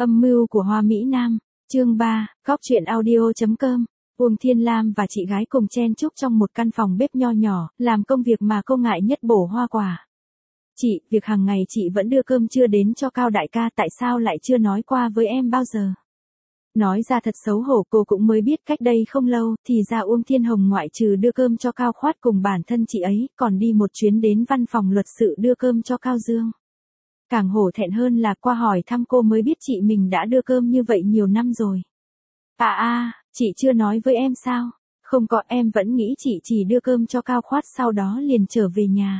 Âm mưu của Hoa Mỹ Nam, chương 3, góc truyện audio.com. Uông Thiên Lam và chị gái cùng chen chúc trong một căn phòng bếp nho nhỏ, làm công việc mà cô ngại nhất bổ hoa quả. Chị, việc hàng ngày chị vẫn đưa cơm trưa đến cho Cao đại ca, tại sao lại chưa nói qua với em bao giờ? Nói ra thật xấu hổ, cô cũng mới biết cách đây không lâu, thì ra Uông Thiên Hồng ngoại trừ đưa cơm cho Cao Khoát cùng bản thân chị ấy, còn đi một chuyến đến văn phòng luật sự đưa cơm cho Cao Dương. Càng hổ thẹn hơn là qua hỏi thăm cô mới biết chị mình đã đưa cơm như vậy nhiều năm rồi. Chị chưa nói với em sao? Không có, em vẫn nghĩ chị chỉ đưa cơm cho Cao Khoát sau đó liền trở về nhà.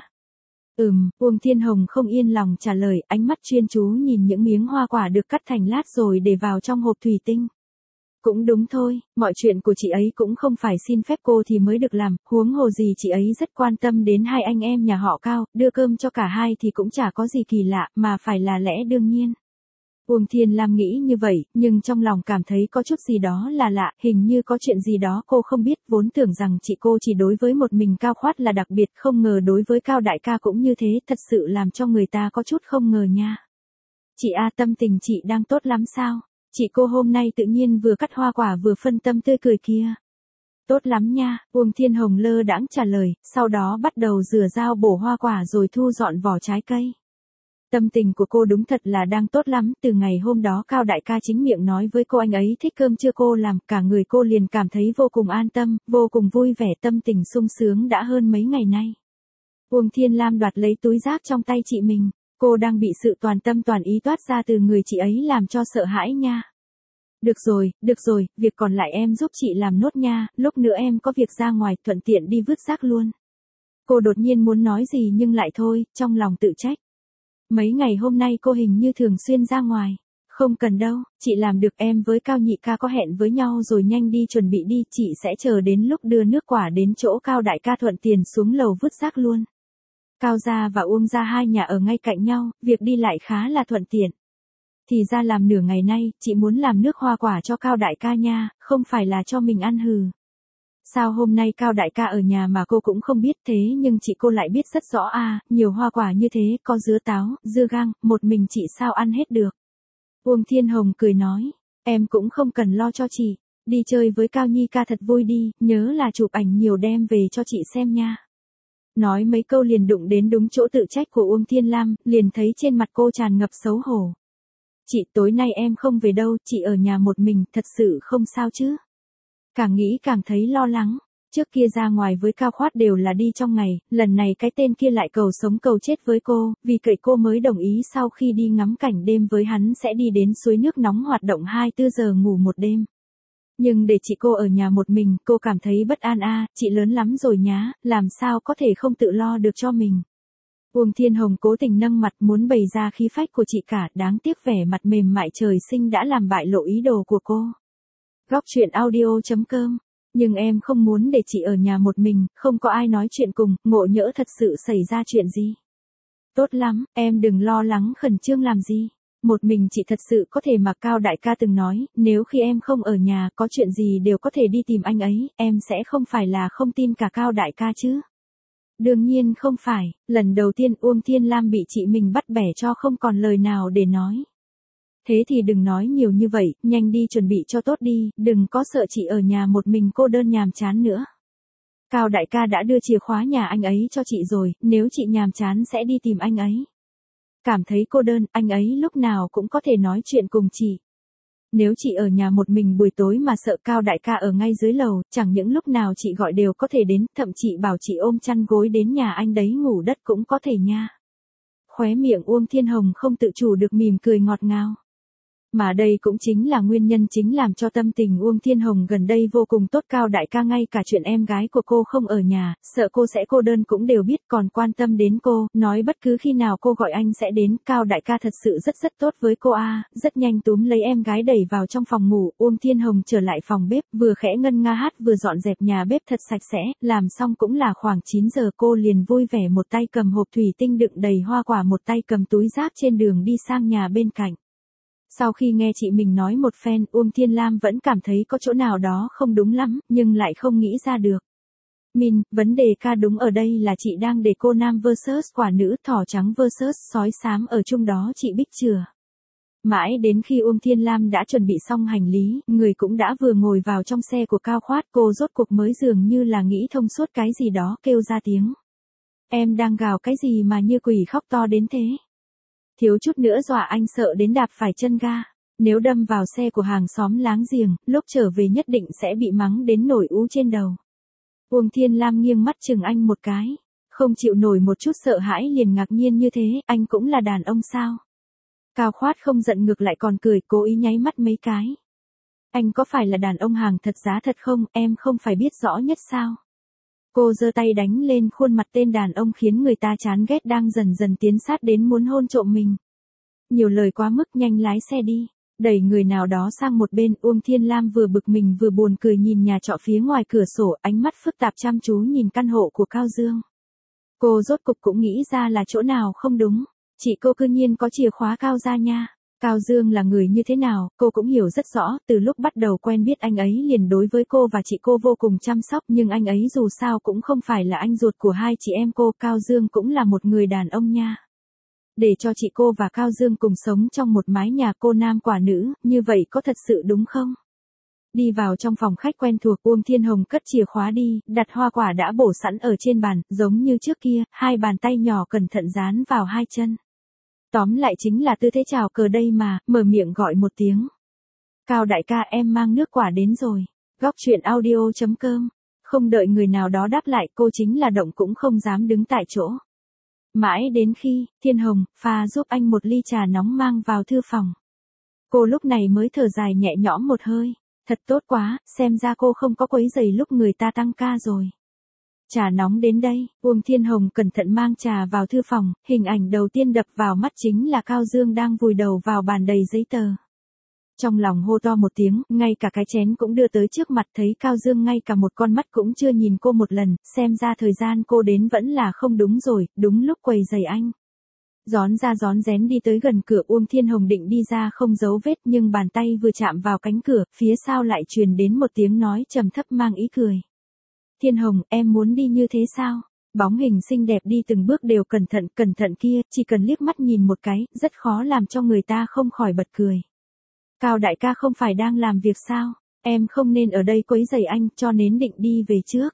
Uông Thiên Hồng không yên lòng trả lời, ánh mắt chuyên chú nhìn những miếng hoa quả được cắt thành lát rồi để vào trong hộp thủy tinh. Cũng đúng thôi, mọi chuyện của chị ấy cũng không phải xin phép cô thì mới được làm, huống hồ gì chị ấy rất quan tâm đến hai anh em nhà họ Cao, đưa cơm cho cả hai thì cũng chả có gì kỳ lạ, mà phải là lẽ đương nhiên. Uông Thiên Lam nghĩ như vậy, nhưng trong lòng cảm thấy có chút gì đó là lạ, hình như có chuyện gì đó cô không biết, vốn tưởng rằng chị cô chỉ đối với một mình Cao Khoát là đặc biệt, không ngờ đối với Cao đại ca cũng như thế, thật sự làm cho người ta có chút không ngờ nha. Chị tâm tình chị đang tốt lắm sao? Chị cô hôm nay tự nhiên vừa cắt hoa quả vừa phân tâm tươi cười kia. Tốt lắm nha, Uông Thiên Hồng lơ đãng trả lời, sau đó bắt đầu rửa dao bổ hoa quả rồi thu dọn vỏ trái cây. Tâm tình của cô đúng thật là đang tốt lắm, từ ngày hôm đó Cao đại ca chính miệng nói với cô anh ấy thích cơm trưa cô làm, cả người cô liền cảm thấy vô cùng an tâm, vô cùng vui vẻ, tâm tình sung sướng đã hơn mấy ngày nay. Uông Thiên Lam đoạt lấy túi rác trong tay chị mình, cô đang bị sự toàn tâm toàn ý toát ra từ người chị ấy làm cho sợ hãi nha. Được rồi, việc còn lại em giúp chị làm nốt nha, lúc nữa em có việc ra ngoài, thuận tiện đi vứt rác luôn. Cô đột nhiên muốn nói gì nhưng lại thôi, trong lòng tự trách. Mấy ngày hôm nay cô hình như thường xuyên ra ngoài. Không cần đâu, chị làm được, em với Cao nhị ca có hẹn với nhau rồi, nhanh đi chuẩn bị đi, chị sẽ chờ đến lúc đưa nước quả đến chỗ Cao đại ca thuận tiền xuống lầu vứt rác luôn. Cao gia và Uông gia hai nhà ở ngay cạnh nhau, việc đi lại khá là thuận tiện. Thì ra làm nửa ngày nay, chị muốn làm nước hoa quả cho Cao đại ca nha, không phải là cho mình ăn hừ. Sao hôm nay Cao đại ca ở nhà mà cô cũng không biết, thế nhưng chị cô lại biết rất rõ nhiều hoa quả như thế, có dứa táo, dưa gang, một mình chị sao ăn hết được. Uông Thiên Hồng cười nói, em cũng không cần lo cho chị, đi chơi với Cao nhi ca thật vui đi, nhớ là chụp ảnh nhiều đem về cho chị xem nha. Nói mấy câu liền đụng đến đúng chỗ tự trách của Uông Thiên Lam, liền thấy trên mặt cô tràn ngập xấu hổ. Chị, tối nay em không về đâu, chị ở nhà một mình, thật sự không sao chứ? Càng nghĩ càng thấy lo lắng, trước kia ra ngoài với Cao Khoát đều là đi trong ngày, lần này cái tên kia lại cầu sống cầu chết với cô, vì cậy cô mới đồng ý sau khi đi ngắm cảnh đêm với hắn sẽ đi đến suối nước nóng hoạt động 24 giờ ngủ một đêm. Nhưng để chị cô ở nhà một mình, cô cảm thấy bất an chị lớn lắm rồi nhá, làm sao có thể không tự lo được cho mình. Uông Thiên Hồng cố tình nâng mặt muốn bày ra khí phách của chị cả, đáng tiếc vẻ mặt mềm mại trời sinh đã làm bại lộ ý đồ của cô. Góc truyện audio.com. Nhưng em không muốn để chị ở nhà một mình, không có ai nói chuyện cùng, ngộ nhỡ thật sự xảy ra chuyện gì. Tốt lắm, em đừng lo lắng khẩn trương làm gì. Một mình chị thật sự có thể, mà Cao đại ca từng nói, nếu khi em không ở nhà, có chuyện gì đều có thể đi tìm anh ấy, em sẽ không phải là không tin cả Cao đại ca chứ. Đương nhiên không phải, lần đầu tiên Uông Thiên Lam bị chị mình bắt bẻ cho không còn lời nào để nói. Thế thì đừng nói nhiều như vậy, nhanh đi chuẩn bị cho tốt đi, đừng có sợ chị ở nhà một mình cô đơn nhàm chán nữa. Cao đại ca đã đưa chìa khóa nhà anh ấy cho chị rồi, nếu chị nhàm chán sẽ đi tìm anh ấy. Cảm thấy cô đơn, anh ấy lúc nào cũng có thể nói chuyện cùng chị. Nếu chị ở nhà một mình buổi tối mà sợ Cao đại ca ở ngay dưới lầu, chẳng những lúc nào chị gọi đều có thể đến, thậm chí bảo chị ôm chăn gối đến nhà anh đấy ngủ đất cũng có thể nha. Khóe miệng Uông Thiên Hồng không tự chủ được mỉm cười ngọt ngào. Mà đây cũng chính là nguyên nhân chính làm cho tâm tình Uông Thiên Hồng gần đây vô cùng tốt. Cao đại ca ngay cả chuyện em gái của cô không ở nhà, sợ cô sẽ cô đơn cũng đều biết, còn quan tâm đến cô, nói bất cứ khi nào cô gọi anh sẽ đến. Cao đại ca thật sự rất tốt với cô rất nhanh túm lấy em gái đẩy vào trong phòng ngủ. Uông Thiên Hồng trở lại phòng bếp, vừa khẽ ngân nga hát vừa dọn dẹp nhà bếp thật sạch sẽ, làm xong cũng là khoảng 9 giờ, cô liền vui vẻ một tay cầm hộp thủy tinh đựng đầy hoa quả, một tay cầm túi rác trên đường đi sang nhà bên cạnh. Sau khi nghe chị mình nói một phen, Uông Thiên Lam vẫn cảm thấy có chỗ nào đó không đúng lắm, nhưng lại không nghĩ ra được. Vấn đề đúng ở đây là chị đang để cô nam vs quả nữ, thỏ trắng vs sói xám ở chung đó chị Bích chừa. Mãi đến khi Uông Thiên Lam đã chuẩn bị xong hành lý, người cũng đã vừa ngồi vào trong xe của Cao Khoát, cô rốt cuộc mới dường như là nghĩ thông suốt cái gì đó, kêu ra tiếng. Em đang gào cái gì mà như quỷ khóc to đến thế? Thiếu chút nữa dọa anh sợ đến đạp phải chân ga. Nếu đâm vào xe của hàng xóm láng giềng, lúc trở về nhất định sẽ bị mắng đến nổi ú trên đầu. Uông Thiên Lam nghiêng mắt chừng anh một cái. Không chịu nổi một chút sợ hãi liền ngạc nhiên như thế, anh cũng là đàn ông sao? Cao Khoát không giận ngược lại còn cười, cố ý nháy mắt mấy cái. Anh có phải là đàn ông hàng thật giá thật không, em không phải biết rõ nhất sao? Cô giơ tay đánh lên khuôn mặt tên đàn ông khiến người ta chán ghét đang dần dần tiến sát đến muốn hôn trộm mình. Nhiều lời quá mức, nhanh lái xe đi. Đẩy người nào đó sang một bên, Uông Thiên Lam vừa bực mình vừa buồn cười nhìn nhà trọ phía ngoài cửa sổ, ánh mắt phức tạp chăm chú nhìn căn hộ của Cao Dương. Cô rốt cục cũng nghĩ ra là chỗ nào không đúng. Chị cô cư nhiên có chìa khóa Cao gia nha. Cao Dương là người như thế nào, cô cũng hiểu rất rõ, từ lúc bắt đầu quen biết anh ấy liền đối với cô và chị cô vô cùng chăm sóc, nhưng anh ấy dù sao cũng không phải là anh ruột của hai chị em cô, Cao Dương cũng là một người đàn ông nha. Để cho chị cô và Cao Dương cùng sống trong một mái nhà cô nam quả nữ, như vậy có thật sự đúng không? Đi vào trong phòng khách quen thuộc, Uông Thiên Hồng cất chìa khóa đi, đặt hoa quả đã bổ sẵn ở trên bàn, giống như trước kia, hai bàn tay nhỏ cẩn thận dán vào hai chân. Tóm lại chính là tư thế chào cờ đây mà, mở miệng gọi một tiếng. Cao đại ca, em mang nước quả đến rồi. Góc chuyện audio.com. Không đợi người nào đó đáp lại, cô chính là động cũng không dám đứng tại chỗ. Mãi đến khi, Thiên Hồng, pha giúp anh một ly trà nóng mang vào thư phòng. Cô lúc này mới thở dài nhẹ nhõm một hơi. Thật tốt quá, xem ra cô không có quấy rầy lúc người ta tăng ca rồi. Trà nóng đến đây, Uông Thiên Hồng cẩn thận mang trà vào thư phòng, hình ảnh đầu tiên đập vào mắt chính là Cao Dương đang vùi đầu vào bàn đầy giấy tờ. Trong lòng hô to một tiếng, ngay cả cái chén cũng đưa tới trước mặt, thấy Cao Dương ngay cả một con mắt cũng chưa nhìn cô một lần, xem ra thời gian cô đến vẫn là không đúng rồi, đúng lúc quầy giày anh. Rón ra rón rén đi tới gần cửa, Uông Thiên Hồng định đi ra không giấu vết, nhưng bàn tay vừa chạm vào cánh cửa, phía sau lại truyền đến một tiếng nói trầm thấp mang ý cười. Thiên Hồng, em muốn đi như thế sao? Bóng hình xinh đẹp đi từng bước đều cẩn thận kia, chỉ cần liếc mắt nhìn một cái, rất khó làm cho người ta không khỏi bật cười. Cao đại ca không phải đang làm việc sao? Em không nên ở đây quấy rầy anh, cho nên định đi về trước.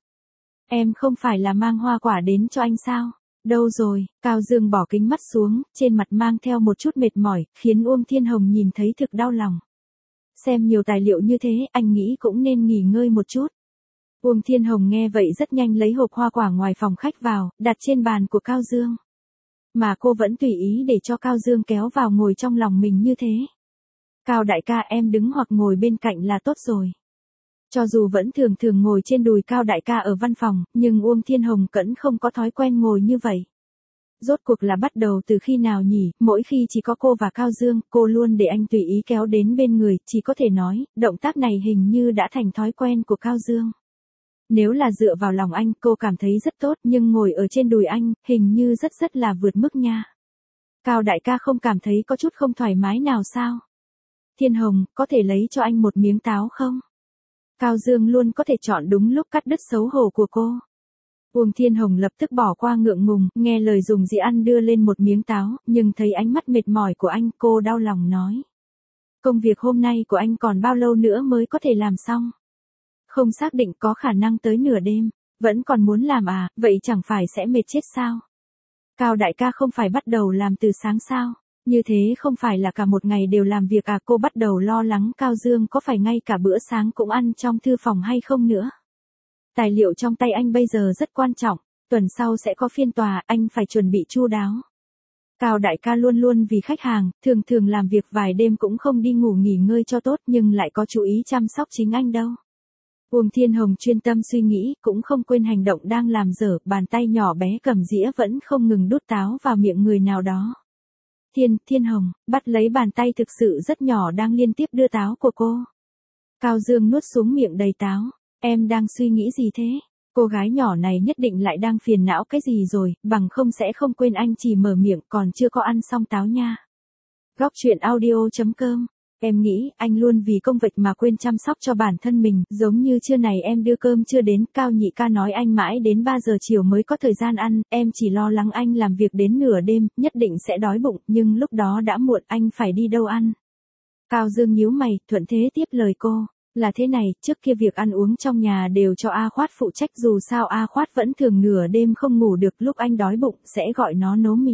Em không phải là mang hoa quả đến cho anh sao? Đâu rồi? Cao Dương bỏ kính mắt xuống, trên mặt mang theo một chút mệt mỏi, khiến Uông Thiên Hồng nhìn thấy thực đau lòng. Xem nhiều tài liệu như thế, anh nghĩ cũng nên nghỉ ngơi một chút. Uông Thiên Hồng nghe vậy rất nhanh lấy hộp hoa quả ngoài phòng khách vào, đặt trên bàn của Cao Dương. Mà cô vẫn tùy ý để cho Cao Dương kéo vào ngồi trong lòng mình như thế. Cao đại ca, em đứng hoặc ngồi bên cạnh là tốt rồi. Cho dù vẫn thường ngồi trên đùi Cao đại ca ở văn phòng, nhưng Uông Thiên Hồng vẫn không có thói quen ngồi như vậy. Rốt cuộc là bắt đầu từ khi nào nhỉ, mỗi khi chỉ có cô và Cao Dương, cô luôn để anh tùy ý kéo đến bên người, chỉ có thể nói, động tác này hình như đã thành thói quen của Cao Dương. Nếu là dựa vào lòng anh, cô cảm thấy rất tốt, nhưng ngồi ở trên đùi anh, hình như rất là vượt mức nha. Cao đại ca không cảm thấy có chút không thoải mái nào sao? Thiên Hồng, có thể lấy cho anh một miếng táo không? Cao Dương luôn có thể chọn đúng lúc cắt đứt xấu hổ của cô. Uông Thiên Hồng lập tức bỏ qua ngượng ngùng, nghe lời dùng dĩa ăn đưa lên một miếng táo, nhưng thấy ánh mắt mệt mỏi của anh, cô đau lòng nói. Công việc hôm nay của anh còn bao lâu nữa mới có thể làm xong? Không xác định, có khả năng tới nửa đêm. Vẫn còn muốn làm à, vậy chẳng phải sẽ mệt chết sao? Cao đại ca không phải bắt đầu làm từ sáng sao? Như thế không phải là cả một ngày đều làm việc à? Cô bắt đầu lo lắng Cao Dương có phải ngay cả bữa sáng cũng ăn trong thư phòng hay không nữa. Tài liệu trong tay anh bây giờ rất quan trọng, tuần sau sẽ có phiên tòa, anh phải chuẩn bị chu đáo. Cao đại ca luôn vì khách hàng, thường làm việc vài đêm cũng không đi ngủ nghỉ ngơi cho tốt, nhưng lại có chú ý chăm sóc chính anh đâu. Uông Thiên Hồng chuyên tâm suy nghĩ, cũng không quên hành động đang làm dở, bàn tay nhỏ bé cầm dĩa vẫn không ngừng đút táo vào miệng người nào đó. Thiên Hồng, bắt lấy bàn tay thực sự rất nhỏ đang liên tiếp đưa táo của cô. Cao Dương nuốt xuống miệng đầy táo. Em đang suy nghĩ gì thế? Cô gái nhỏ này nhất định lại đang phiền não cái gì rồi, bằng không sẽ không quên anh chỉ mở miệng còn chưa có ăn xong táo nha. Góc chuyện audio.com Em nghĩ anh luôn vì công việc mà quên chăm sóc cho bản thân mình, giống như trưa này em đưa cơm chưa đến, Cao nhị ca nói anh mãi đến 3 giờ chiều mới có thời gian ăn, em chỉ lo lắng anh làm việc đến nửa đêm, nhất định sẽ đói bụng, nhưng lúc đó đã muộn, anh phải đi đâu ăn. Cao Dương nhíu mày, thuận thế tiếp lời cô. Là thế này, trước kia việc ăn uống trong nhà đều cho A Khoát phụ trách, dù sao A Khoát vẫn thường nửa đêm không ngủ được, lúc anh đói bụng sẽ gọi nó nấu mì.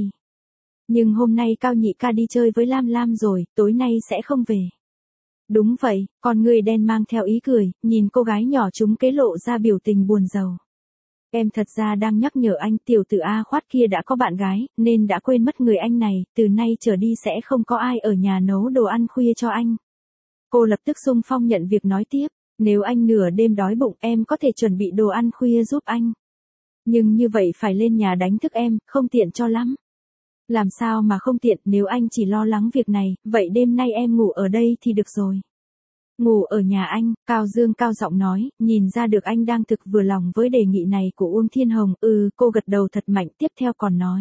Nhưng hôm nay Cao nhị ca đi chơi với Lam Lam rồi, tối nay sẽ không về. Đúng vậy, con người đen mang theo ý cười, nhìn cô gái nhỏ trúng kế lộ ra biểu tình buồn rầu. Em thật ra đang nhắc nhở anh, tiểu tử A Khoát kia đã có bạn gái, nên đã quên mất người anh này, từ nay trở đi sẽ không có ai ở nhà nấu đồ ăn khuya cho anh. Cô lập tức xung phong nhận việc nói tiếp, nếu anh nửa đêm đói bụng em có thể chuẩn bị đồ ăn khuya giúp anh. Nhưng như vậy phải lên nhà đánh thức em, không tiện cho lắm. Làm sao mà không tiện, nếu anh chỉ lo lắng việc này, vậy đêm nay em ngủ ở đây thì được rồi. Ngủ ở nhà anh, Cao Dương cao giọng nói, nhìn ra được anh đang thực vừa lòng với đề nghị này của Uông Thiên Hồng, cô gật đầu thật mạnh, tiếp theo còn nói.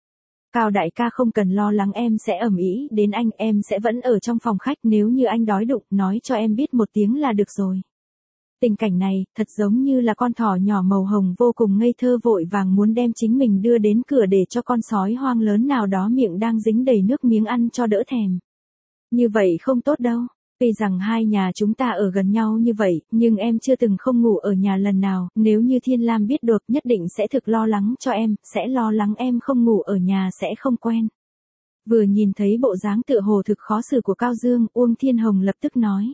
Cao đại ca không cần lo lắng em sẽ ầm ĩ đến anh, em sẽ vẫn ở trong phòng khách, nếu như anh đói bụng, nói cho em biết một tiếng là được rồi. Tình cảnh này, thật giống như là con thỏ nhỏ màu hồng vô cùng ngây thơ vội vàng muốn đem chính mình đưa đến cửa để cho con sói hoang lớn nào đó miệng đang dính đầy nước miếng ăn cho đỡ thèm. Như vậy không tốt đâu. Tuy rằng hai nhà chúng ta ở gần nhau như vậy, nhưng em chưa từng không ngủ ở nhà lần nào, nếu như Thiên Lam biết được nhất định sẽ thực lo lắng cho em, sẽ lo lắng em không ngủ ở nhà sẽ không quen. Vừa nhìn thấy bộ dáng tựa hồ thực khó xử của Cao Dương, Uông Thiên Hồng lập tức nói.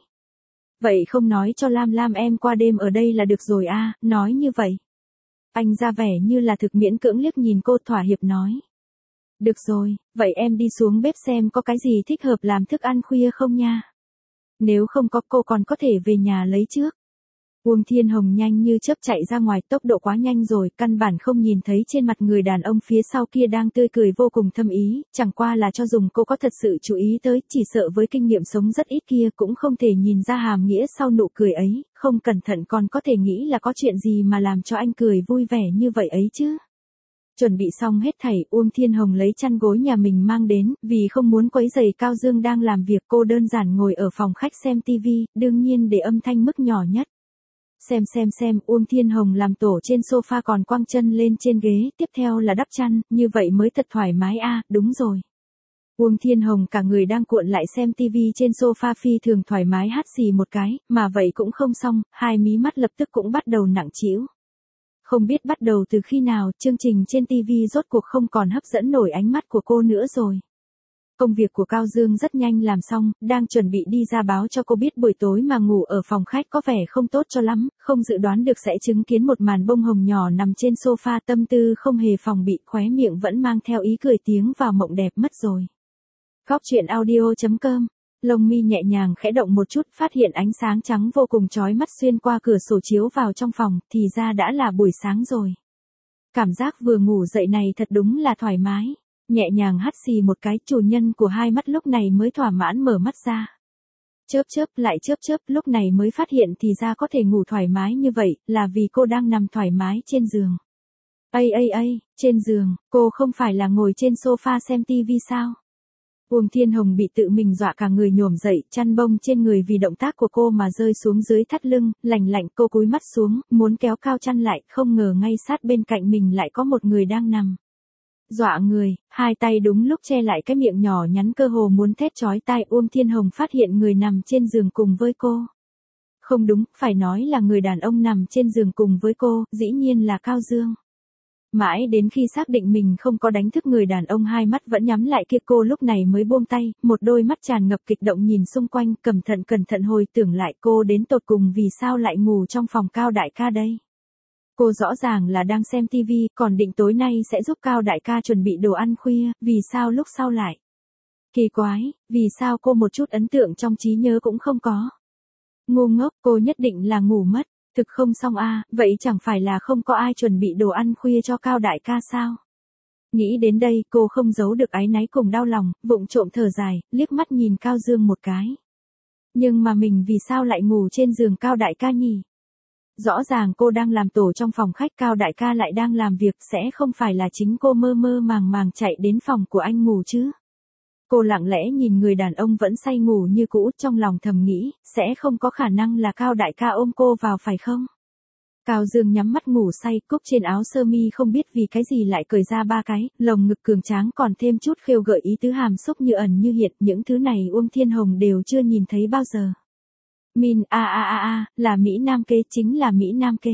Vậy không nói cho Lam Lam em qua đêm ở đây là được rồi à, nói như vậy. Anh ra vẻ như là thực miễn cưỡng liếc nhìn cô, thỏa hiệp nói. Được rồi, vậy em đi xuống bếp xem có cái gì thích hợp làm thức ăn khuya không nha. Nếu không có cô còn có thể về nhà lấy trước. Uông Thiên Hồng nhanh như chớp chạy ra ngoài, tốc độ quá nhanh rồi, căn bản không nhìn thấy trên mặt người đàn ông phía sau kia đang tươi cười vô cùng thâm ý, chẳng qua là cho dùng cô có thật sự chú ý tới, chỉ sợ với kinh nghiệm sống rất ít kia cũng không thể nhìn ra hàm nghĩa sau nụ cười ấy, không cẩn thận còn có thể nghĩ là có chuyện gì mà làm cho anh cười vui vẻ như vậy ấy chứ. Chuẩn bị xong hết thảy, Uông Thiên Hồng lấy chăn gối nhà mình mang đến, vì không muốn quấy rầy Cao Dương đang làm việc, cô đơn giản ngồi ở phòng khách xem tivi, đương nhiên để âm thanh mức nhỏ nhất. Xem, Uông Thiên Hồng làm tổ trên sofa còn quăng chân lên trên ghế, tiếp theo là đắp chăn, như vậy mới thật thoải mái a, đúng rồi. Uông Thiên Hồng cả người đang cuộn lại xem tivi trên sofa phi thường thoải mái hắt xì một cái, mà vậy cũng không xong, hai mí mắt lập tức cũng bắt đầu nặng trĩu. Không biết bắt đầu từ khi nào, chương trình trên TV rốt cuộc không còn hấp dẫn nổi ánh mắt của cô nữa rồi. Công việc của Cao Dương rất nhanh làm xong, đang chuẩn bị đi ra báo cho cô biết buổi tối mà ngủ ở phòng khách có vẻ không tốt cho lắm, không dự đoán được sẽ chứng kiến một màn bông hồng nhỏ nằm trên sofa, tâm tư không hề phòng bị, khóe miệng vẫn mang theo ý cười tiếng vào mộng đẹp mất rồi. Góc truyện audio.com. Lông mi nhẹ nhàng khẽ động một chút, phát hiện ánh sáng trắng vô cùng chói mắt xuyên qua cửa sổ chiếu vào trong phòng, thì ra đã là buổi sáng rồi. Cảm giác vừa ngủ dậy này thật đúng là thoải mái. Nhẹ nhàng hắt xì một cái, chủ nhân của hai mắt lúc này mới thỏa mãn mở mắt ra. Chớp lại chớp, lúc này mới phát hiện thì ra có thể ngủ thoải mái như vậy, là vì cô đang nằm thoải mái trên giường. Trên giường, cô không phải là ngồi trên sofa xem tivi sao? Uông Thiên Hồng bị tự mình dọa cả người nhổm dậy, chăn bông trên người vì động tác của cô mà rơi xuống dưới thắt lưng, lạnh cô cúi mắt xuống, muốn kéo cao chăn lại, không ngờ ngay sát bên cạnh mình lại có một người đang nằm. Dọa người, hai tay đúng lúc che lại cái miệng nhỏ nhắn cơ hồ muốn thét chói tai, Uông Thiên Hồng phát hiện người nằm trên giường cùng với cô. Không đúng, phải nói là người đàn ông nằm trên giường cùng với cô, dĩ nhiên là Cao Dương. Mãi đến khi xác định mình không có đánh thức người đàn ông hai mắt vẫn nhắm lại kia, cô lúc này mới buông tay, một đôi mắt tràn ngập kịch động nhìn xung quanh, cẩn thận hồi tưởng lại cô đến tột cùng vì sao lại ngủ trong phòng Cao đại ca đây. Cô rõ ràng là đang xem tivi, còn định tối nay sẽ giúp Cao đại ca chuẩn bị đồ ăn khuya, vì sao lúc sau lại. Kỳ quái, vì sao cô một chút ấn tượng trong trí nhớ cũng không có. Ngu ngốc, cô nhất định là ngủ mất. Thực không xong a, vậy chẳng phải là không có ai chuẩn bị đồ ăn khuya cho Cao đại ca sao? Nghĩ đến đây, cô không giấu được áy náy cùng đau lòng, vụng trộm thở dài, liếc mắt nhìn Cao Dương một cái. Nhưng mà mình vì sao lại ngủ trên giường Cao đại ca nhỉ? Rõ ràng cô đang làm tổ trong phòng khách, Cao đại ca lại đang làm việc, sẽ không phải là chính cô mơ màng chạy đến phòng của anh ngủ chứ? Cô lặng lẽ nhìn người đàn ông vẫn say ngủ như cũ, trong lòng thầm nghĩ, sẽ không có khả năng là Cao đại ca ôm cô vào phải không? Cao Dương nhắm mắt ngủ say, cúc trên áo sơ mi không biết vì cái gì lại cởi ra 3 cái, lồng ngực cường tráng còn thêm chút khêu gợi ý tứ hàm xúc như ẩn như hiện, những thứ này Uông Thiên Hồng đều chưa nhìn thấy bao giờ. Min là Mỹ Nam kế, chính là Mỹ Nam kế.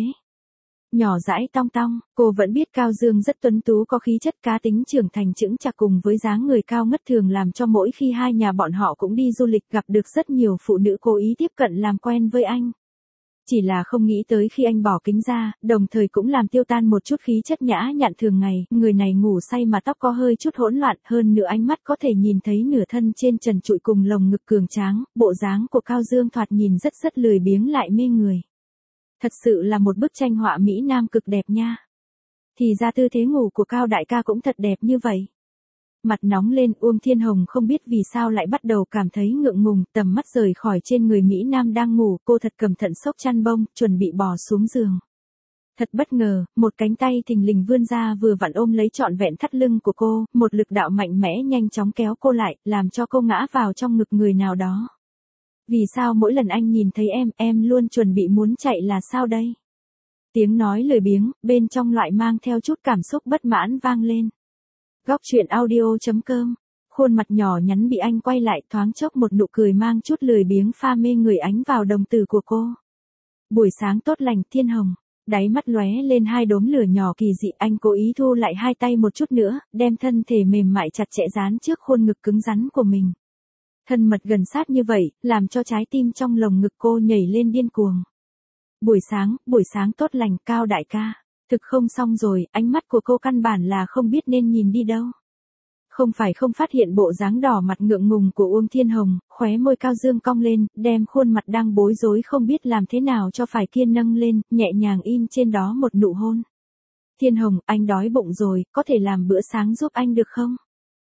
Nhỏ dãi tong tong, cô vẫn biết Cao Dương rất tuấn tú, có khí chất cá tính trưởng thành chững chạc, cùng với dáng người cao ngất thường làm cho mỗi khi hai nhà bọn họ cũng đi du lịch gặp được rất nhiều phụ nữ cố ý tiếp cận làm quen với anh. Chỉ là không nghĩ tới khi anh bỏ kính ra, đồng thời cũng làm tiêu tan một chút khí chất nhã nhặn thường ngày, người này ngủ say mà tóc có hơi chút hỗn loạn, hơn nữa ánh mắt có thể nhìn thấy nửa thân trên trần trụi cùng lồng ngực cường tráng, bộ dáng của Cao Dương thoạt nhìn rất lười biếng lại mê người. Thật sự là một bức tranh họa Mỹ Nam cực đẹp nha. Thì ra tư thế ngủ của Cao đại ca cũng thật đẹp như vậy. Mặt nóng lên, Uông Thiên Hồng không biết vì sao lại bắt đầu cảm thấy ngượng ngùng, tầm mắt rời khỏi trên người Mỹ Nam đang ngủ, cô thật cẩn thận xốc chăn bông, chuẩn bị bò xuống giường. Thật bất ngờ, một cánh tay thình lình vươn ra vừa vặn ôm lấy trọn vẹn thắt lưng của cô, một lực đạo mạnh mẽ nhanh chóng kéo cô lại, làm cho cô ngã vào trong ngực người nào đó. Vì sao mỗi lần anh nhìn thấy em luôn chuẩn bị muốn chạy là sao đây? Tiếng nói lười biếng, bên trong loại mang theo chút cảm xúc bất mãn vang lên. Góc truyện audio.com. Khuôn mặt nhỏ nhắn bị anh quay lại, thoáng chốc một nụ cười mang chút lười biếng pha mê người ánh vào đồng tử của cô. Buổi sáng tốt lành, Thiên Hồng. Đáy mắt lóe lên 2 đốm lửa nhỏ kỳ dị, anh cố ý thu lại 2 tay một chút nữa, đem thân thể mềm mại chặt chẽ dán trước khuôn ngực cứng rắn của mình. Thân mật gần sát như vậy, làm cho trái tim trong lồng ngực cô nhảy lên điên cuồng. Buổi sáng tốt lành, Cao đại ca. Thực không xong rồi, ánh mắt của cô căn bản là không biết nên nhìn đi đâu. Không phát hiện bộ dáng đỏ mặt ngượng ngùng của Uông Thiên Hồng, khóe môi Cao Dương cong lên, đem khuôn mặt đang bối rối không biết làm thế nào cho phải kia nâng lên, nhẹ nhàng in trên đó một nụ hôn. Thiên Hồng, anh đói bụng rồi, có thể làm bữa sáng giúp anh được không?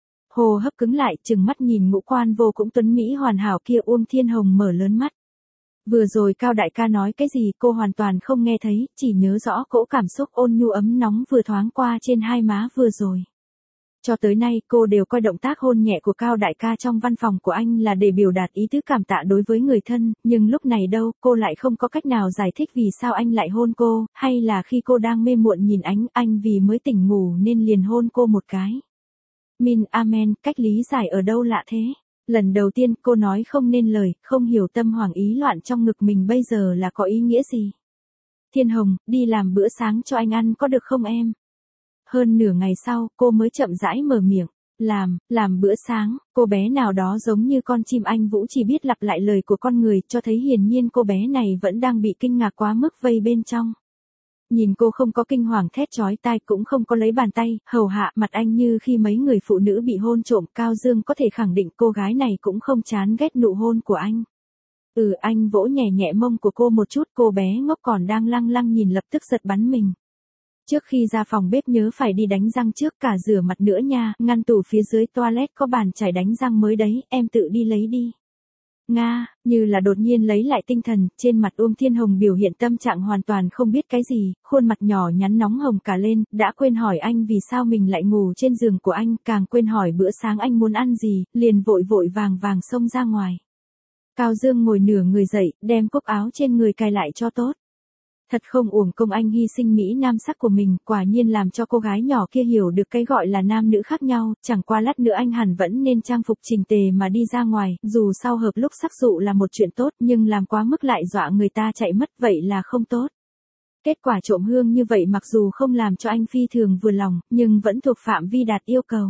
Hô hấp cứng lại, chừng mắt nhìn ngũ quan vô cũng tuấn mỹ hoàn hảo kia, Uông Thiên Hồng mở lớn mắt. Vừa rồi Cao đại ca nói cái gì cô hoàn toàn không nghe thấy, chỉ nhớ rõ cỗ cảm xúc ôn nhu ấm nóng vừa thoáng qua trên hai má vừa rồi. Cho tới nay cô đều coi động tác hôn nhẹ của Cao đại ca trong văn phòng của anh là để biểu đạt ý tứ cảm tạ đối với người thân, nhưng lúc này đâu, cô lại không có cách nào giải thích vì sao anh lại hôn cô, hay là khi cô đang mê muội nhìn anh vì mới tỉnh ngủ nên liền hôn cô một cái. Min amen, cách lý giải ở đâu lạ thế? Lần đầu tiên cô nói không nên lời, không hiểu tâm hoảng ý loạn trong ngực mình bây giờ là có ý nghĩa gì. Thiên Hồng, đi làm bữa sáng cho anh ăn có được không em? Hơn nửa ngày sau, cô mới chậm rãi mở miệng. Làm bữa sáng, cô bé nào đó giống như con chim anh Vũ chỉ biết lặp lại lời của con người, cho thấy hiển nhiên cô bé này vẫn đang bị kinh ngạc quá mức vây bên trong. Nhìn cô không có kinh hoàng thét chói tai, cũng không có lấy bàn tay hầu hạ mặt anh như khi mấy người phụ nữ bị hôn trộm, Cao Dương có thể khẳng định cô gái này cũng không chán ghét nụ hôn của anh. Anh vỗ nhẹ nhẹ mông của cô một chút, cô bé ngốc còn đang lăng lăng nhìn lập tức giật bắn mình. Trước khi ra phòng bếp nhớ phải đi đánh răng trước, cả rửa mặt nữa nha, ngăn tủ phía dưới toilet có bàn chải đánh răng mới đấy, em tự đi lấy đi. Nga, như là đột nhiên lấy lại tinh thần, trên mặt Uông Thiên Hồng biểu hiện tâm trạng hoàn toàn không biết cái gì, khuôn mặt nhỏ nhắn nóng hồng cả lên, đã quên hỏi anh vì sao mình lại ngủ trên giường của anh, càng quên hỏi bữa sáng anh muốn ăn gì, liền vội vàng xông ra ngoài. Cao Dương ngồi nửa người dậy, đem cúc áo trên người cài lại cho tốt. Thật không uổng công anh hy sinh Mỹ Nam sắc của mình, quả nhiên làm cho cô gái nhỏ kia hiểu được cái gọi là nam nữ khác nhau, chẳng qua lát nữa anh hẳn vẫn nên trang phục chỉnh tề mà đi ra ngoài, dù sau hợp lúc sắc dụ là một chuyện tốt nhưng làm quá mức lại dọa người ta chạy mất vậy là không tốt. Kết quả trộm hương như vậy mặc dù không làm cho anh phi thường vừa lòng, nhưng vẫn thuộc phạm vi đạt yêu cầu.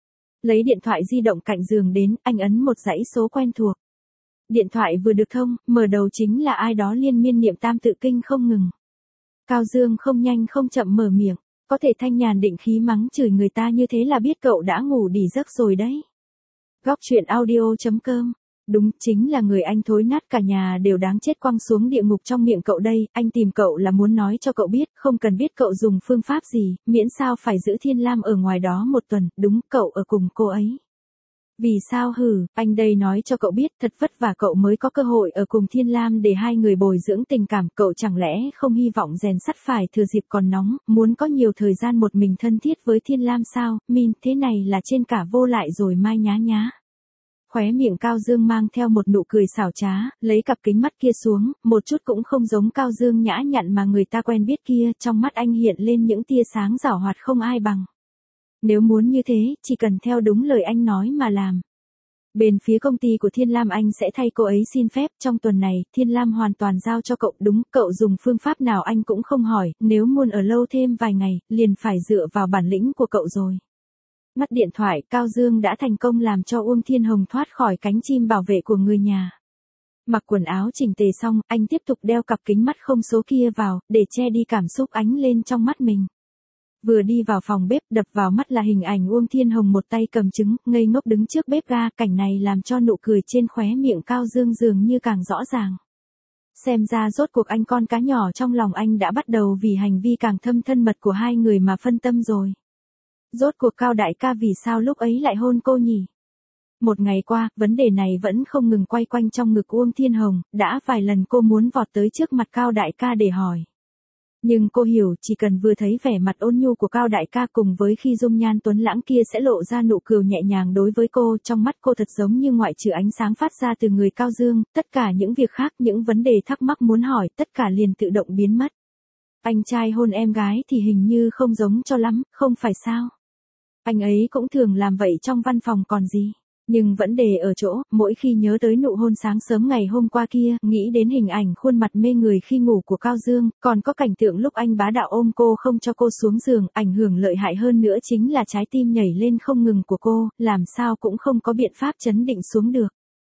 Lấy điện thoại di động cạnh giường đến, anh ấn một dãy số quen thuộc. Điện thoại vừa được thông, mở đầu chính là ai đó liên miên niệm tam tự kinh không ngừng. Cao Dương không nhanh không chậm mở miệng, có thể thanh nhàn định khí mắng chửi người ta như thế là biết cậu đã ngủ đỉ giấc rồi đấy. Góc truyện audio.com. Đúng, chính là người anh thối nát cả nhà đều đáng chết quăng xuống địa ngục trong miệng cậu đây, anh tìm cậu là muốn nói cho cậu biết, không cần biết cậu dùng phương pháp gì, miễn sao phải giữ Thiên Lam ở ngoài đó một tuần, đúng, cậu ở cùng cô ấy. Vì sao hử, anh đây nói cho cậu biết, thật vất vả cậu mới có cơ hội ở cùng Thiên Lam để hai người bồi dưỡng tình cảm, cậu chẳng lẽ không hy vọng rèn sắt phải thừa dịp còn nóng, muốn có nhiều thời gian một mình thân thiết với Thiên Lam sao, Min, thế này là trên cả vô lại rồi mai nhá nhá. Khóe miệng Cao Dương mang theo một nụ cười xảo trá, lấy cặp kính mắt kia xuống, một chút cũng không giống Cao Dương nhã nhặn mà người ta quen biết kia, trong mắt anh hiện lên những tia sáng giảo hoạt không ai bằng. Nếu muốn như thế, chỉ cần theo đúng lời anh nói mà làm. Bên phía công ty của Thiên Lam anh sẽ thay cô ấy xin phép, trong tuần này, Thiên Lam hoàn toàn giao cho cậu, đúng, cậu dùng phương pháp nào anh cũng không hỏi, nếu muốn ở lâu thêm vài ngày, liền phải dựa vào bản lĩnh của cậu rồi. Ngắt điện thoại, Cao Dương đã thành công làm cho Uông Thiên Hồng thoát khỏi cánh chim bảo vệ của người nhà. Mặc quần áo chỉnh tề xong, anh tiếp tục đeo cặp kính mắt không số kia vào, để che đi cảm xúc ánh lên trong mắt mình. Vừa đi vào phòng bếp, đập vào mắt là hình ảnh Uông Thiên Hồng một tay cầm trứng, ngây ngốc đứng trước bếp ga, cảnh này làm cho nụ cười trên khóe miệng Cao Dương dường như càng rõ ràng. Xem ra rốt cuộc anh con cá nhỏ trong lòng anh đã bắt đầu vì hành vi càng thâm thân mật của hai người mà phân tâm rồi. Rốt cuộc Cao đại ca vì sao lúc ấy lại hôn cô nhỉ? Một ngày qua, vấn đề này vẫn không ngừng quay quanh trong ngực Uông Thiên Hồng, đã vài lần cô muốn vọt tới trước mặt Cao đại ca để hỏi. Nhưng cô hiểu chỉ cần vừa thấy vẻ mặt ôn nhu của Cao đại ca cùng với khi dung nhan tuấn lãng kia sẽ lộ ra nụ cười nhẹ nhàng đối với cô, trong mắt cô thật giống như ngoại trừ ánh sáng phát ra từ người Cao Dương, tất cả những việc khác, những vấn đề thắc mắc muốn hỏi, tất cả liền tự động biến mất. Anh trai hôn em gái thì hình như không giống cho lắm, không phải sao? Anh ấy cũng thường làm vậy trong văn phòng còn gì. Nhưng vấn đề ở chỗ, mỗi khi nhớ tới nụ hôn sáng sớm ngày hôm qua kia, nghĩ đến hình ảnh khuôn mặt mê người khi ngủ của Cao Dương, còn có cảnh tượng lúc anh bá đạo ôm cô không cho cô xuống giường, ảnh hưởng lợi hại hơn nữa chính là trái tim nhảy lên không ngừng của cô, làm sao cũng không có biện pháp chấn định xuống được.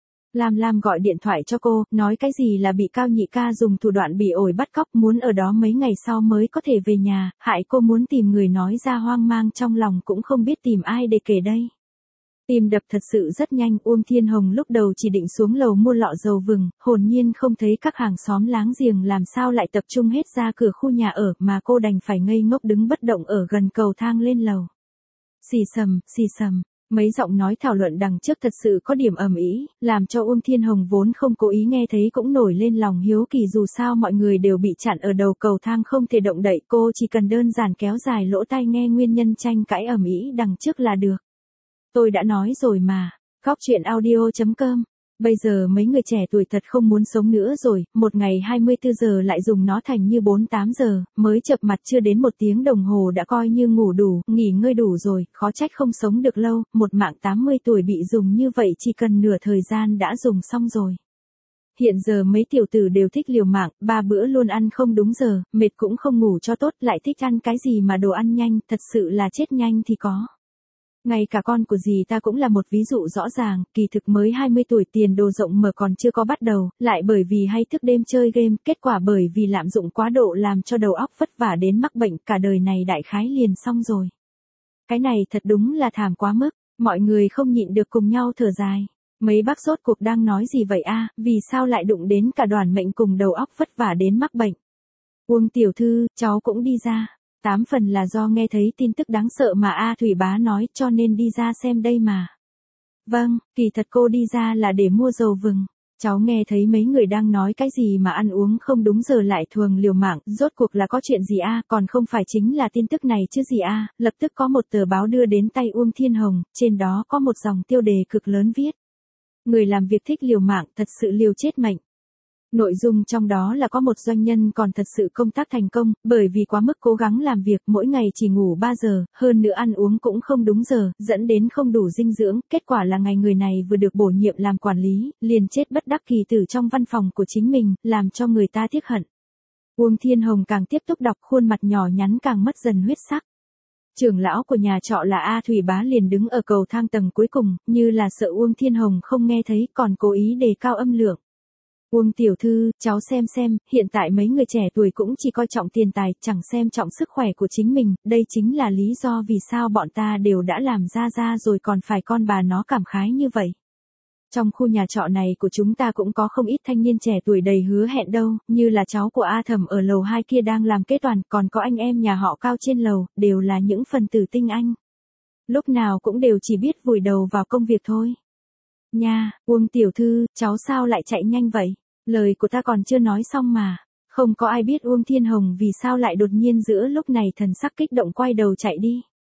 Lam gọi điện thoại cho cô, nói cái gì là bị Cao nhị ca dùng thủ đoạn bỉ ổi bắt cóc, muốn ở đó mấy ngày sau mới có thể về nhà, hại cô muốn tìm người nói ra, hoang mang trong lòng cũng không biết tìm ai để kể đây. Tim đập thật sự rất nhanh, Uông Thiên Hồng lúc đầu chỉ định xuống lầu mua lọ dầu vừng, hồn nhiên không thấy các hàng xóm láng giềng làm sao lại tập trung hết ra cửa khu nhà ở mà cô đành phải ngây ngốc đứng bất động ở gần cầu thang lên lầu. Xì xầm, mấy giọng nói thảo luận đằng trước thật sự có điểm ầm ĩ, làm cho Uông Thiên Hồng vốn không cố ý nghe thấy cũng nổi lên lòng hiếu kỳ, dù sao mọi người đều bị chặn ở đầu cầu thang không thể động đậy, cô chỉ cần đơn giản kéo dài lỗ tai nghe nguyên nhân tranh cãi ầm ĩ đằng trước là được. Tôi đã nói rồi mà, Góc Chuyện Audio.com. Bây giờ mấy người trẻ tuổi thật không muốn sống nữa rồi, một ngày 24 giờ lại dùng nó thành như 48 giờ, mới chợp mặt chưa đến 1 tiếng đồng hồ đã coi như ngủ đủ, nghỉ ngơi đủ rồi, khó trách không sống được lâu, một mạng 80 tuổi bị dùng như vậy chỉ cần nửa thời gian đã dùng xong rồi. Hiện giờ mấy tiểu tử đều thích liều mạng, 3 bữa luôn ăn không đúng giờ, mệt cũng không ngủ cho tốt, lại thích ăn cái gì mà đồ ăn nhanh, thật sự là chết nhanh thì có. Ngay cả con của dì ta cũng là một ví dụ rõ ràng, kỳ thực mới 20 tuổi tiền đồ rộng mở còn chưa có bắt đầu, lại bởi vì hay thức đêm chơi game, kết quả bởi vì lạm dụng quá độ làm cho đầu óc vất vả đến mắc bệnh, cả đời này đại khái liền xong rồi. Cái này thật đúng là thảm quá mức, mọi người không nhịn được cùng nhau thở dài. Mấy bác rốt cuộc đang nói gì vậy a? Vì sao lại đụng đến cả đoàn mệnh cùng đầu óc vất vả đến mắc bệnh? Uông tiểu thư, cháu cũng đi ra. 8 phần là do nghe thấy tin tức đáng sợ mà A Thủy bá nói cho nên đi ra xem đây mà. Vâng, kỳ thật cô đi ra là để mua dầu vừng. Cháu nghe thấy mấy người đang nói cái gì mà ăn uống không đúng giờ lại thường liều mạng, rốt cuộc là có chuyện gì a? Còn không phải chính là tin tức này chứ gì a? Lập tức có một tờ báo đưa đến tay Uông Thiên Hồng, trên đó có một dòng tiêu đề cực lớn viết. Người làm việc thích liều mạng, thật sự liều chết mệnh. Nội dung trong đó là có một doanh nhân còn thật sự công tác thành công, bởi vì quá mức cố gắng làm việc mỗi ngày chỉ ngủ 3 giờ, hơn nữa ăn uống cũng không đúng giờ, dẫn đến không đủ dinh dưỡng, kết quả là ngày người này vừa được bổ nhiệm làm quản lý, liền chết bất đắc kỳ tử trong văn phòng của chính mình, làm cho người ta tiếc hận. Uông Thiên Hồng càng tiếp tục đọc khuôn mặt nhỏ nhắn càng mất dần huyết sắc. Trưởng lão của nhà trọ là A Thủy bá liền đứng ở cầu thang tầng cuối cùng, như là sợ Uông Thiên Hồng không nghe thấy còn cố ý đề cao âm lượng. Uông tiểu thư, cháu xem, hiện tại mấy người trẻ tuổi cũng chỉ coi trọng tiền tài, chẳng xem trọng sức khỏe của chính mình, đây chính là lý do vì sao bọn ta đều đã làm ra rồi còn phải con bà nó cảm khái như vậy. Trong khu nhà trọ này của chúng ta cũng có không ít thanh niên trẻ tuổi đầy hứa hẹn đâu, như là cháu của A Thẩm ở lầu 2 kia đang làm kế toán, còn có anh em nhà họ Cao trên lầu, đều là những phần tử tinh anh. Lúc nào cũng đều chỉ biết vùi đầu vào công việc thôi. Nha, Uông tiểu thư, cháu sao lại chạy nhanh vậy? Lời của ta còn chưa nói xong mà. Không có ai biết Uông Thiên Hồng vì sao lại đột nhiên giữa lúc này thần sắc kích động quay đầu chạy đi.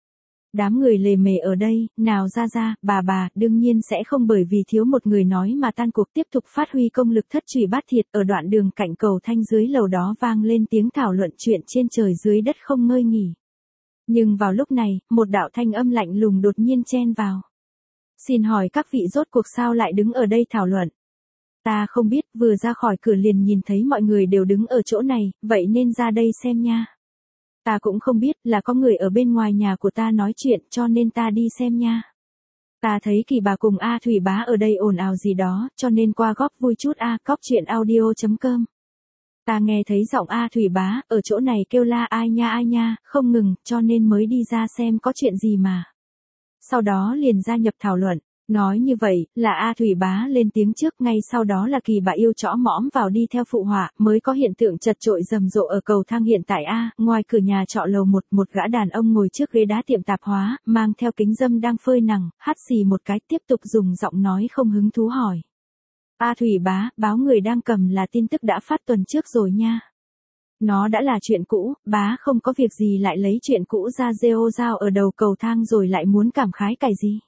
Đám người lề mề ở đây, nào ra, bà, đương nhiên sẽ không bởi vì thiếu một người nói mà tan cuộc, tiếp tục phát huy công lực thất trùy bát thiệt. Ở đoạn đường cạnh cầu thanh dưới lầu đó vang lên tiếng thảo luận chuyện trên trời dưới đất không ngơi nghỉ. Nhưng vào lúc này, một đạo thanh âm lạnh lùng đột nhiên chen vào. Xin hỏi các vị rốt cuộc sao lại đứng ở đây thảo luận? Ta không biết, vừa ra khỏi cửa liền nhìn thấy mọi người đều đứng ở chỗ này, vậy nên ra đây xem nha. Ta cũng không biết, là có người ở bên ngoài nhà của ta nói chuyện cho nên ta đi xem nha. Ta thấy Kỳ bà cùng A Thủy bá ở đây ồn ào gì đó, cho nên qua góp vui chút a. Cóc truyện audio.com. Ta nghe thấy giọng A Thủy bá, ở chỗ này kêu la ai nha, không ngừng, cho nên mới đi ra xem có chuyện gì mà. Sau đó liền gia nhập thảo luận. Nói như vậy, là A Thủy bá lên tiếng trước, ngay sau đó là Kỳ bà yêu chõ mõm vào đi theo phụ họa, mới có hiện tượng chật chội rầm rộ ở cầu thang hiện tại A. Ngoài cửa nhà trọ lầu 1, một gã đàn ông ngồi trước ghế đá tiệm tạp hóa, mang theo kính râm đang phơi nắng, hắt xì một cái, tiếp tục dùng giọng nói không hứng thú hỏi. A Thủy bá, báo người đang cầm là tin tức đã phát tuần trước rồi nha. Nó đã là chuyện cũ, bá không có việc gì lại lấy chuyện cũ ra rêu rao ở đầu cầu thang rồi lại muốn cảm khái cái gì.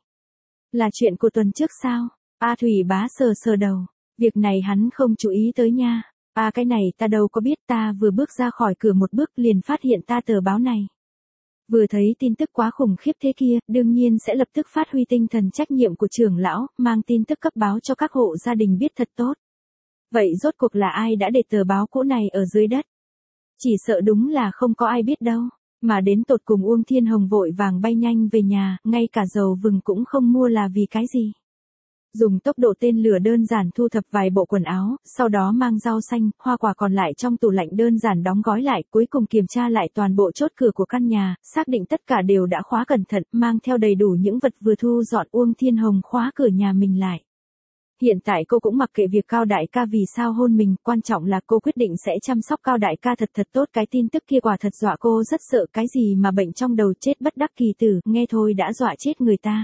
Là chuyện của tuần trước sao? A Thủy bá sờ đầu. Việc này hắn không chú ý tới nha. Cái này ta đâu có biết, ta vừa bước ra khỏi cửa một bước liền phát hiện ta tờ báo này. Vừa thấy tin tức quá khủng khiếp thế kia, đương nhiên sẽ lập tức phát huy tinh thần trách nhiệm của trưởng lão, mang tin tức cấp báo cho các hộ gia đình biết thật tốt. Vậy rốt cuộc là ai đã để tờ báo cũ này ở dưới đất? Chỉ sợ đúng là không có ai biết đâu. Mà đến tột cùng Uông Thiên Hồng vội vàng bay nhanh về nhà, ngay cả dầu vừng cũng không mua là vì cái gì. Dùng tốc độ tên lửa đơn giản thu thập vài bộ quần áo, sau đó mang rau xanh, hoa quả còn lại trong tủ lạnh đơn giản đóng gói lại, cuối cùng kiểm tra lại toàn bộ chốt cửa của căn nhà, xác định tất cả đều đã khóa cẩn thận, mang theo đầy đủ những vật vừa thu dọn. Uông Thiên Hồng khóa cửa nhà mình lại. Hiện tại cô cũng mặc kệ việc Cao đại ca vì sao hôn mình, quan trọng là cô quyết định sẽ chăm sóc Cao đại ca thật tốt. Cái tin tức kia quả thật dọa cô rất sợ, cái gì mà bệnh trong đầu chết bất đắc kỳ tử, nghe thôi đã dọa chết người ta.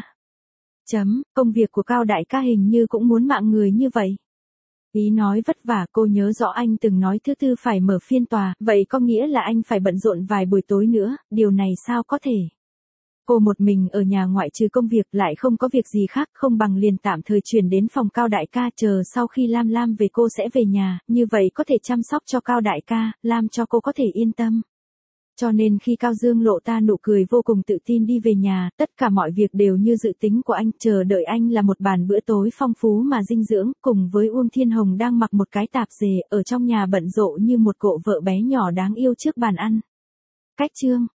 Công việc của Cao đại ca hình như cũng muốn mạng người như vậy. Ý nói vất vả, cô nhớ rõ anh từng nói thứ tư phải mở phiên tòa, vậy có nghĩa là anh phải bận rộn vài buổi tối nữa, điều này sao có thể. Cô một mình ở nhà ngoại trừ công việc lại không có việc gì khác, không bằng liền tạm thời chuyển đến phòng Cao đại ca, chờ sau khi Lam về cô sẽ về nhà, như vậy có thể chăm sóc cho Cao đại ca, làm cho cô có thể yên tâm. Cho nên khi Cao Dương lộ ta nụ cười vô cùng tự tin đi về nhà, tất cả mọi việc đều như dự tính của anh, chờ đợi anh là một bàn bữa tối phong phú mà dinh dưỡng, cùng với Uông Thiên Hồng đang mặc một cái tạp dề, ở trong nhà bận rộn như một cậu vợ bé nhỏ đáng yêu trước bàn ăn. Cách chương